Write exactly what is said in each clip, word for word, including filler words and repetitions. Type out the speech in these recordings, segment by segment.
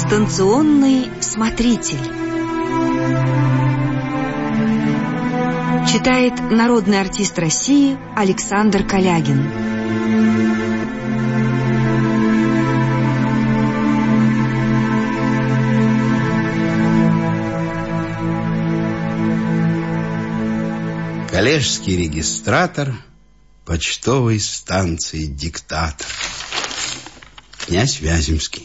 Станционный смотритель. Читает народный артист России Александр Калягин. Коллежский регистратор почтовой станции «Диктатор». Князь Вяземский.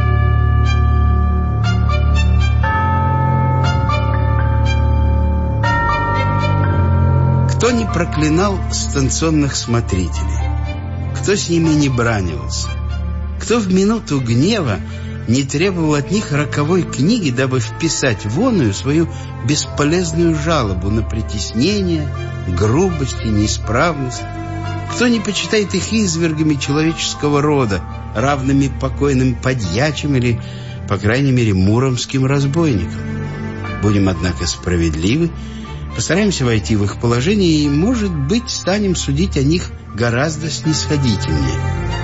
Кто не проклинал станционных смотрителей? Кто с ними не бранивался? Кто в минуту гнева не требовал от них роковой книги, дабы вписать в оную свою бесполезную жалобу на притеснение, грубость и неисправность? Кто не почитает их извергами человеческого рода, равными покойным подьячим или, по крайней мере, муромским разбойникам? Будем, однако, справедливы, постараемся войти в их положение и, может быть, станем судить о них гораздо снисходительнее.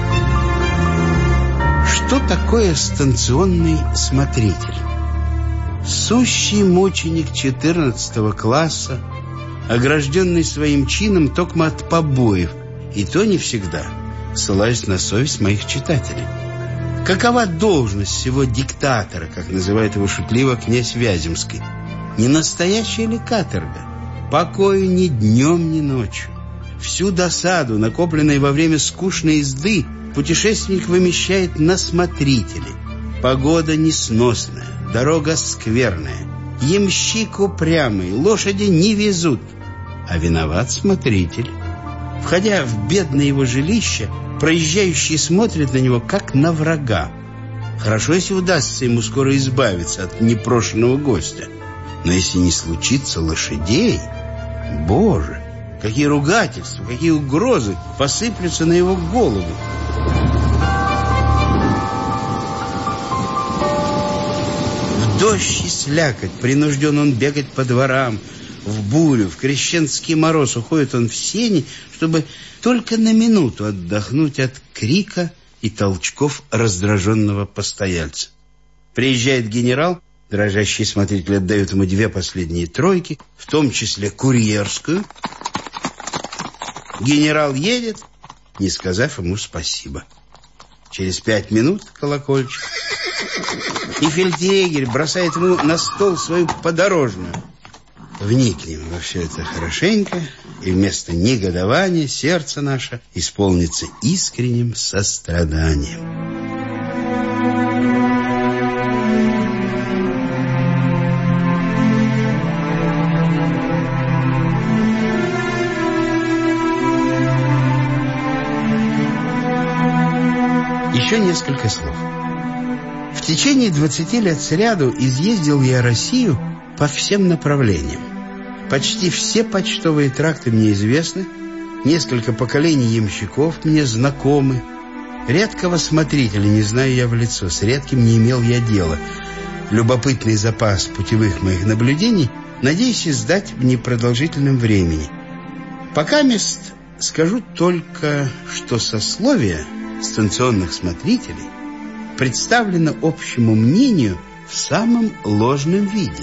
Что такое станционный смотритель? Сущий мученик четырнадцатого класса, огражденный своим чином токмо от побоев, и то не всегда, ссылаюсь на совесть моих читателей. Какова должность всего диктатора, как называет его шутливо князь Вяземский? Не настоящая ли каторга? Покою ни днем, ни ночью. Всю досаду, накопленную во время скучной езды, путешественник вымещает на смотрителе. Погода несносная, дорога скверная, ямщик упрямый, лошади не везут. А виноват смотритель. Входя в бедное его жилище, проезжающие смотрят на него, как на врага. Хорошо, если удастся ему скоро избавиться от непрошенного гостя. Но если не случится лошадей, Боже, какие ругательства, какие угрозы посыплются на его голову. В дождь и слякоть принужден он бегать по дворам. В бурю, в крещенский мороз уходит он в сени, чтобы только на минуту отдохнуть от крика и толчков раздраженного постояльца. Приезжает генерал, дрожащий смотритель отдает ему две последние тройки, в том числе курьерскую. Генерал едет, не сказав ему спасибо. Через пять минут колокольчик, и фельдъегерь бросает ему на стол свою подорожную. Вникнем во все это хорошенько, и вместо негодования сердце наше исполнится искренним состраданием. Еще несколько слов. В течение двадцати лет сряду изъездил я Россию по всем направлениям. Почти все почтовые тракты мне известны, несколько поколений ямщиков мне знакомы. Редкого смотрителя не знаю я в лицо, с редким не имел я дела. Любопытный запас путевых моих наблюдений надеюсь издать в непродолжительном времени. Пока мест скажу только, что сословие станционных смотрителей представлено общему мнению в самом ложном виде.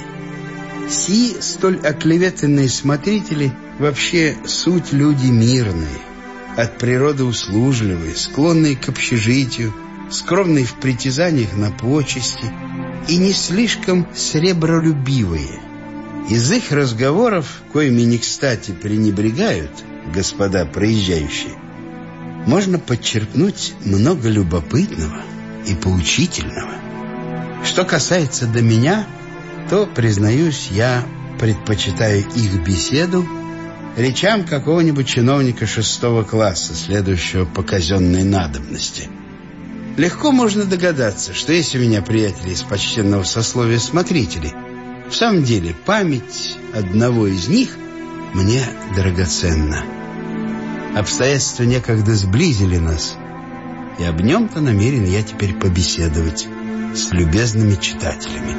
Сии столь оклеветанные смотрители вообще суть люди мирные, от природы услужливые, склонные к общежитию, скромные в притязаниях на почести и не слишком сребролюбивые. Из их разговоров, коими не кстати пренебрегают господа проезжающие, можно подчерпнуть много любопытного и поучительного. Что касается до меня, то, признаюсь, я предпочитаю их беседу речам какого-нибудь чиновника шестого класса, следующего по казенной надобности. Легко можно догадаться, что есть у меня приятели из почтенного сословия смотрителей. В самом деле, память одного из них мне драгоценна. Обстоятельства некогда сблизили нас, и об нем-то намерен я теперь побеседовать с любезными читателями.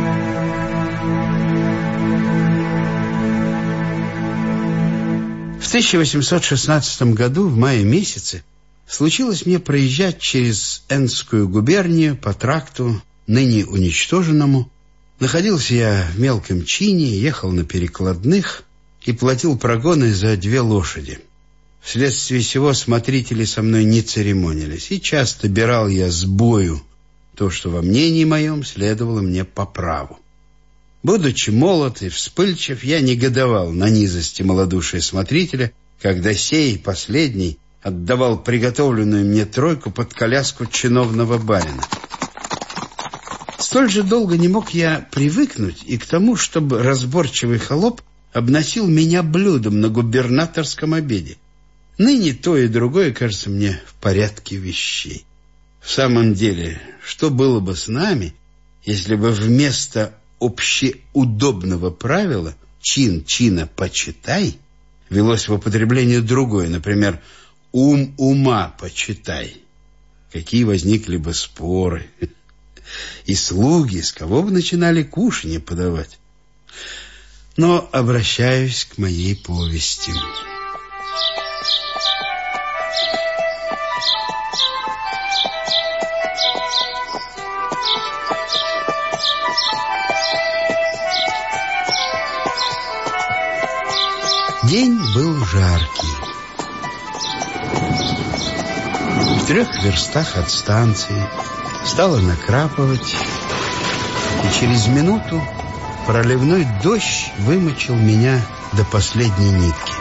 В В тысяча восемьсот шестнадцатом году, в мае месяце, случилось мне проезжать через Энскую губернию по тракту, ныне уничтоженному. Находился я в мелком чине, ехал на перекладных и платил прогоны за две лошади. Вследствие сего смотрители со мной не церемонились, и часто бирал я с бою то, что во мнении моем следовало мне по праву. Будучи молод и вспыльчив, я негодовал на низости малодушия смотрителя, когда сей, последний, отдавал приготовленную мне тройку под коляску чиновного барина. Столь же долго не мог я привыкнуть и к тому, чтобы разборчивый холоп обносил меня блюдом на губернаторском обеде. Ныне то и другое кажется мне в порядке вещей. В самом деле, что было бы с нами, если бы вместо общеудобного правила «чин чина почитай» велось в употреблении другое, например, «ум ума почитай»? Какие возникли бы споры, и слуги с кого бы начинали кушанье подавать. Но обращаюсь к моей повести. День был жаркий. В трех верстах от станции стало накрапывать, и через минуту проливной дождь вымочил меня до последней нитки.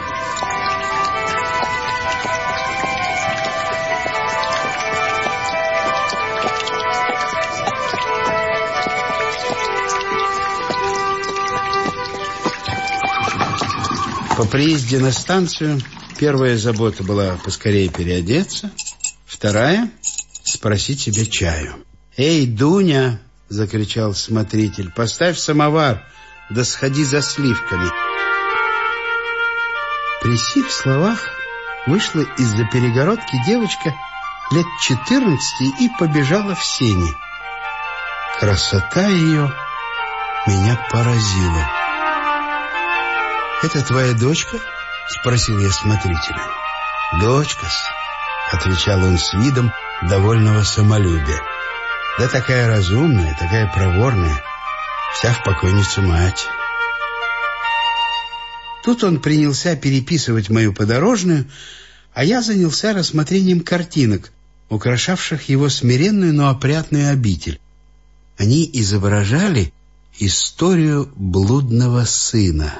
По приезде на станцию первая забота была поскорее переодеться, вторая — спросить себе чаю. «Эй, Дуня!» — закричал смотритель. «Поставь самовар, да сходи за сливками». При сих словах вышла из-за перегородки девочка лет четырнадцати и побежала в сени. Красота ее меня поразила. «Это твоя дочка?» — спросил я смотрителя. «Дочка-с», — отвечал он с видом довольного самолюбия. «Да такая разумная, такая проворная, вся в покойницу мать». Тут он принялся переписывать мою подорожную, а я занялся рассмотрением картинок, украшавших его смиренную, но опрятную обитель. Они изображали историю блудного сына.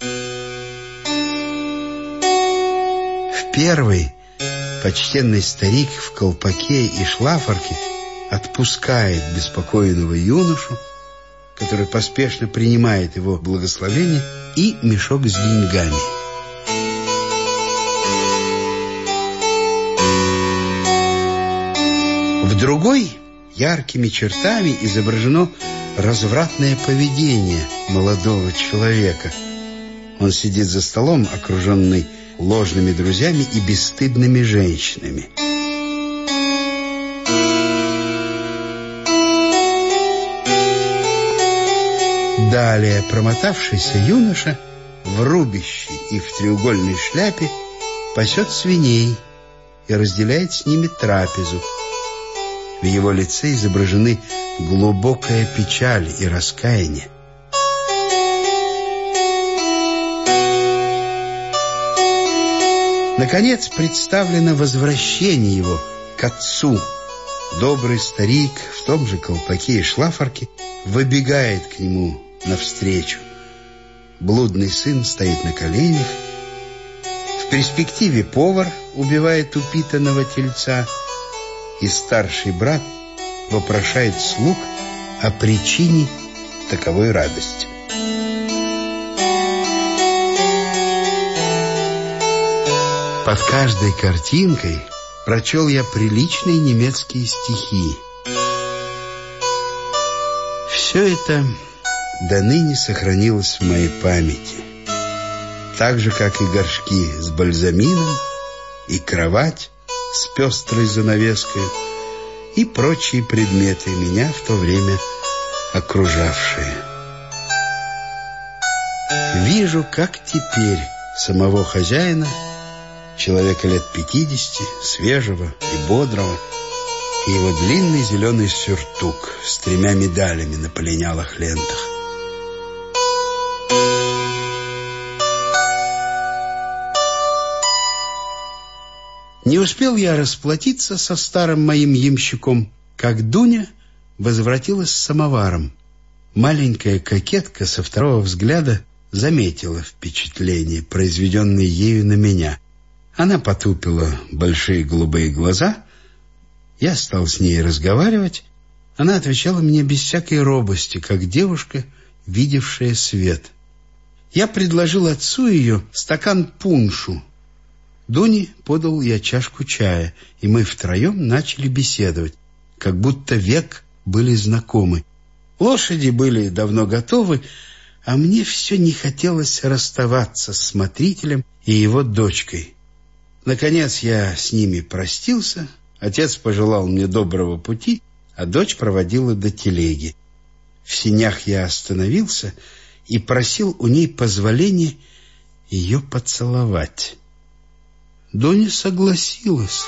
В первой почтенный старик в колпаке и шлафорке отпускает беспокойного юношу, который поспешно принимает его благословение и мешок с деньгами. В другой яркими чертами изображено развратное поведение молодого человека. Он сидит за столом, окруженный ложными друзьями и бесстыдными женщинами. Далее промотавшийся юноша в рубище и в треугольной шляпе пасет свиней и разделяет с ними трапезу. В его лице изображены глубокая печаль и раскаяние. Наконец представлено возвращение его к отцу. Добрый старик в том же колпаке и шлафорке выбегает к нему навстречу. Блудный сын стоит на коленях. В перспективе повар убивает упитанного тельца, и старший брат вопрошает слуг о причине таковой радости. Под каждой картинкой прочел я приличные немецкие стихи. Все это до ныне сохранилось в моей памяти, так же, как и горшки с бальзамином, и кровать с пестрой занавеской, и прочие предметы, меня в то время окружавшие. Вижу, как теперь самого хозяина человека лет пятидесяти, свежего и бодрого, и его длинный зеленый сюртук с тремя медалями на полинялых лентах. Не успел я расплатиться со старым моим ямщиком, как Дуня возвратилась с самоваром. Маленькая кокетка со второго взгляда заметила впечатление, произведенное ею на меня. Она потупила большие голубые глаза. Я стал с ней разговаривать. Она отвечала мне без всякой робости, как девушка, видевшая свет. Я предложил отцу ее стакан пуншу. Дуне подал я чашку чая, и мы втроем начали беседовать, как будто век были знакомы. Лошади были давно готовы, а мне все не хотелось расставаться с смотрителем и его дочкой. Наконец я с ними простился, отец пожелал мне доброго пути, а дочь проводила до телеги. В сенях я остановился и просил у ней позволения ее поцеловать. Дуня согласилась.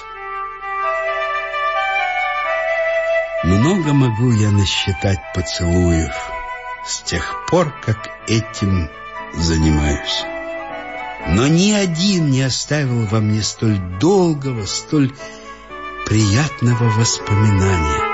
Много могу я насчитать поцелуев с тех пор, как этим занимаюсь. Но ни один не оставил во мне столь долгого, столь приятного воспоминания.